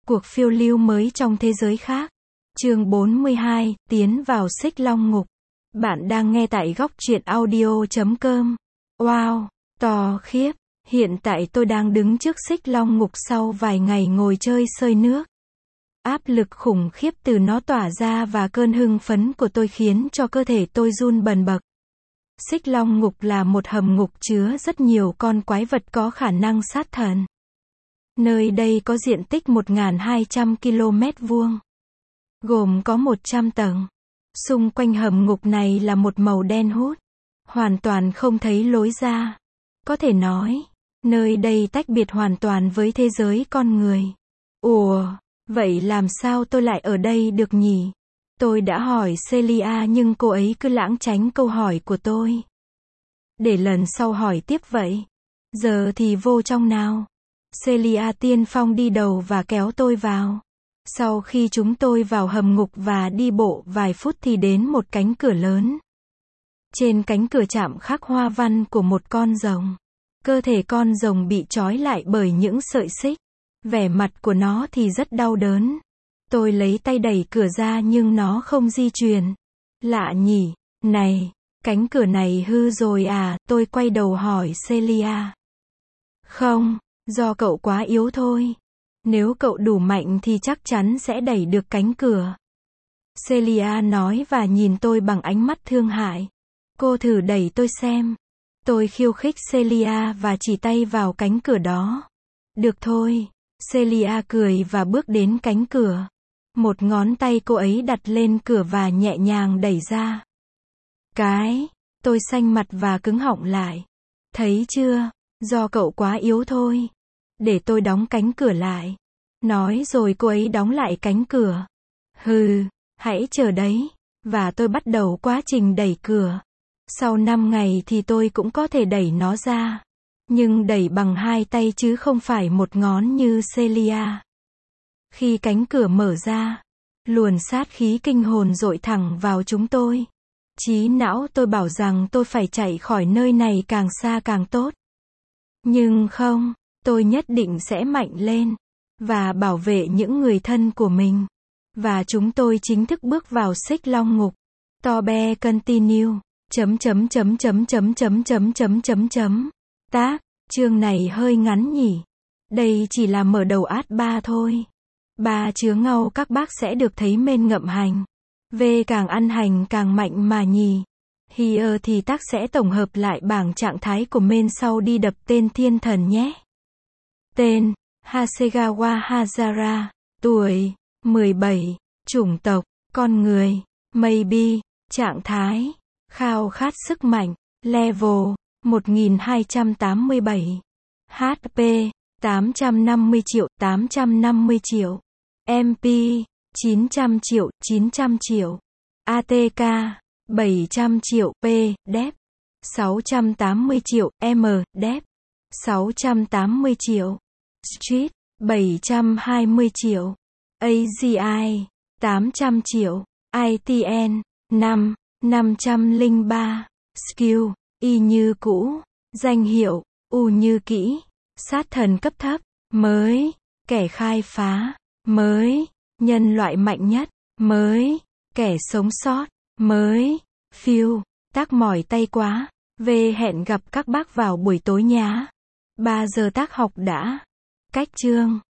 Cuộc phiêu lưu mới trong thế giới khác. Chương 42, tiến vào Xích Long Ngục. Bạn đang nghe tại góc truyện audio.com. Wow, to khiếp. Hiện tại tôi đang đứng trước Xích Long Ngục sau vài ngày ngồi chơi sơi nước. Áp lực khủng khiếp từ nó tỏa ra và cơn hưng phấn của tôi khiến cho cơ thể tôi run bần bật. Xích Long Ngục là một hầm ngục chứa rất nhiều con quái vật có khả năng sát thần. Nơi đây có diện tích 1.200 km vuông, gồm có 100 tầng. Xung quanh hầm ngục này là một màu đen hút, hoàn toàn không thấy lối ra. Có thể nói, nơi đây tách biệt hoàn toàn với thế giới con người. Ủa, vậy làm sao tôi lại ở đây được nhỉ? Tôi đã hỏi Celia nhưng cô ấy cứ lảng tránh câu hỏi của tôi. Để lần sau hỏi tiếp vậy. Giờ thì vô trong nào. Celia tiên phong đi đầu và kéo tôi vào. Sau khi chúng tôi vào hầm ngục và đi bộ vài phút thì đến một cánh cửa lớn. Trên cánh cửa chạm khắc hoa văn của một con rồng. Cơ thể con rồng bị trói lại bởi những sợi xích. Vẻ mặt của nó thì rất đau đớn. Tôi lấy tay đẩy cửa ra nhưng nó không di chuyển. Lạ nhỉ, này, cánh cửa này hư rồi à? Tôi quay đầu hỏi Celia. Không, do cậu quá yếu thôi. Nếu cậu đủ mạnh thì chắc chắn sẽ đẩy được cánh cửa. Celia nói và nhìn tôi bằng ánh mắt thương hại. Cô thử đẩy tôi xem. Tôi khiêu khích Celia và chỉ tay vào cánh cửa đó. Được thôi. Celia cười và bước đến cánh cửa. Một ngón tay cô ấy đặt lên cửa và nhẹ nhàng đẩy ra. Tôi xanh mặt và cứng họng lại. Thấy chưa, do cậu quá yếu thôi. Để tôi đóng cánh cửa lại. Nói rồi cô ấy đóng lại cánh cửa. Hừ, hãy chờ đấy. Và tôi bắt đầu quá trình đẩy cửa. Sau 5 ngày thì tôi cũng có thể đẩy nó ra. Nhưng đẩy bằng 2 tay chứ không phải một ngón như Celia. Khi cánh cửa mở ra, luồng sát khí kinh hồn dội thẳng vào chúng tôi. Trí não tôi bảo rằng tôi phải chạy khỏi nơi này càng xa càng tốt. Nhưng không, tôi nhất định sẽ mạnh lên và bảo vệ những người thân của mình. Và chúng tôi chính thức bước vào Xích Long Ngục. Tobe continue. Tác, chương này hơi ngắn nhỉ. Đây chỉ là mở đầu át 3 thôi. 3 chứa ngâu các bác sẽ được thấy men ngậm hành. V càng ăn hành càng mạnh mà nhỉ. Here thì tác sẽ tổng hợp lại bảng trạng thái của men sau đi đập tên thiên thần nhé. Tên, Hasegawa Hazara. Tuổi, 17. Chủng tộc, con người. Maybe, trạng thái, khao khát sức mạnh. Level, 1287. HP, 850 triệu. MP, 900 triệu. ATK, 700 triệu. P, Dep, 680 triệu. M, Dep, 680 triệu. Street, 720 triệu. AGI, 800 triệu. ITN, 503. Skill, Y như cũ. Danh hiệu, U như kỹ. Sát thần cấp thấp. Mới. Kẻ khai phá. Mới. Nhân loại mạnh nhất. Mới. Kẻ sống sót. Mới. Phiêu. Tác mỏi tay quá. Hẹn gặp các bác vào buổi tối nhá. 3 giờ tác học đã. Cách chương.